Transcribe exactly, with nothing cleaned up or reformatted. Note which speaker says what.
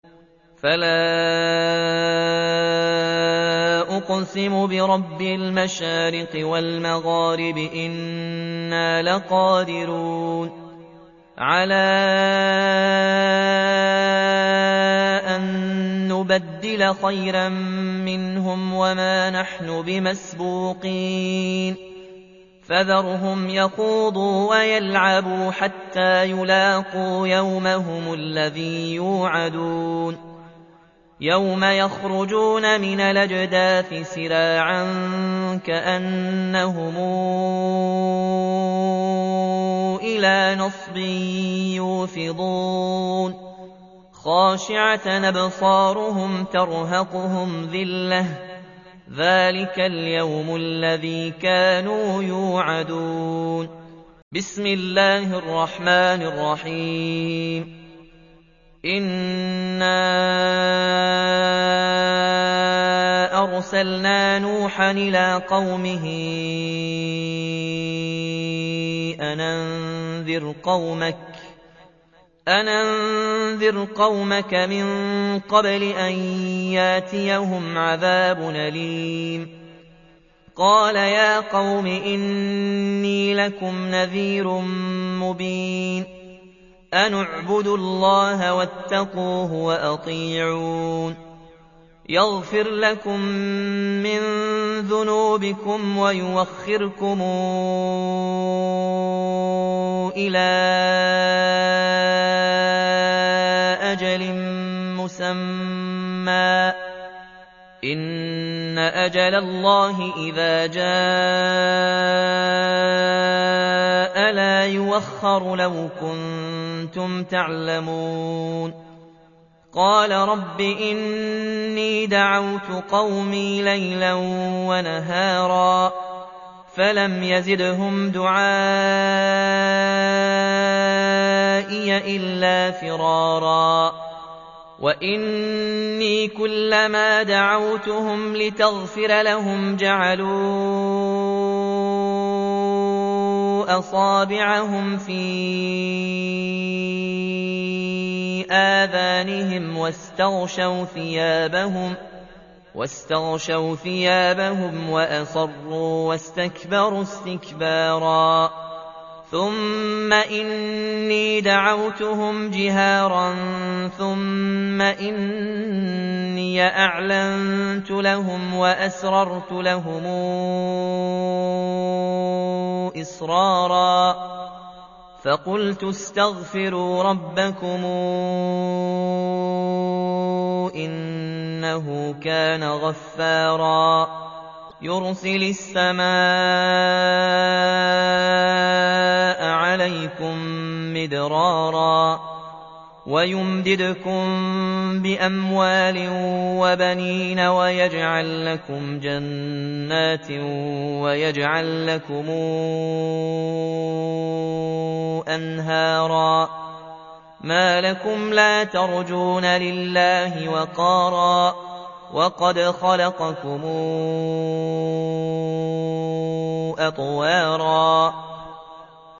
Speaker 1: فَلَا أُقْسِمُ بِرَبِّ الْمَشَارِقِ وَالْمَغَارِبِ إِنَّا لَقَادِرُونَ عَلَىٰ أَن نُّبَدِّلَ خَيْرًا مِّنْهُمْ وَمَا نَحْنُ بِمَسْبُوقِينَ فَذَرْهُمْ يَخُوضُوا وَيَلْعَبُوا حَتَّىٰ يُلَاقُوا يَوْمَهُمُ الَّذِي يُوعَدُونَ يَوْمَ يَخْرُجُونَ مِنَ الْأَجْدَاثِ سِرَاعًا كَأَنَّهُمْ إِلَىٰ نَصْبٍ يُوفِضُونَ خَاشِعَةً أَبْصَارُهُمْ تَرْهَقُهُمْ ذِلَّةٌ ۚ ذَٰلِكَ الْيَوْمُ الَّذِي كَانُوا يُوعَدُونَ بسم الله الرحمن الرحيم إِنَّا أَرْسَلْنَا نُوحًا إِلَىٰ قَوْمِهِ أَنْ أَنذِرْ قَوْمَكَ مِن قَبْلِ أَن يَأْتِيَهُمْ عَذَابٌ أَلِيمٌ قَالَ يَا قَوْمِ إِنِّي لَكُمْ نَذِيرٌ مُّبِينٌ أَنِ اعْبُدُوا اللَّهَ وَاتَّقُوهُ وَأَطِيعُونِ يَغْفِرْ لَكُم مِّن ذُنُوبِكُمْ وَيُؤَخِّرْكُمْ إِلَىٰ أَجَلٍ مُّسَمًّى ۚ إِنَّ أَجَلَ اللَّهِ إِذَا جَاءَ لَا يُؤَخَّرُ لَوْ كُنتُمْ تَعْلَمُونَ قَالَ رَبِّ إِنِّي دَعَوْتُ قَوْمِي لَيْلًا وَنَهَارًا فَلَمْ يَزِدْهُمْ دُعَائِي إِلَّا فِرَارًا وَإِنِّي كُلَّمَا دَعَوْتُهُمْ لِتَغْفِرَ لَهُمْ جَعَلُوا أَصَابِعَهُمْ فِي آذَانِهِمْ وَاسْتَغْشَوْا ثِيَابَهُمْ وَأَصَرُّوا وَاسْتَكْبَرُوا اسْتِكْبَارًا ثُمَّ إِنِّي دَعَوْتُهُمْ جِهَارًا ثُمَّ إِنِّي أَعْلَنتُ لَهُمْ وَأَسْرَرْتُ لَهُمْ إِسْرَارًا فَقُلْتُ اسْتَغْفِرُوا رَبَّكُمْ إِنَّهُ كَانَ غَفَّارًا يُرْسِلِ السَّمَاءَ عَلَيْكُم مِّدْرَارًا وَيُمْدِدْكُم بِأَمْوَالٍ وَبَنِينَ وَيَجْعَل لَّكُمْ جَنَّاتٍ وَيَجْعَل لَّكُمْ أَنْهَارًا مَا لَكُمْ لَا تَرْجُونَ لِلَّهِ وَقَارًا وَقَدْ خَلَقَكُمْ أَطْوَارًا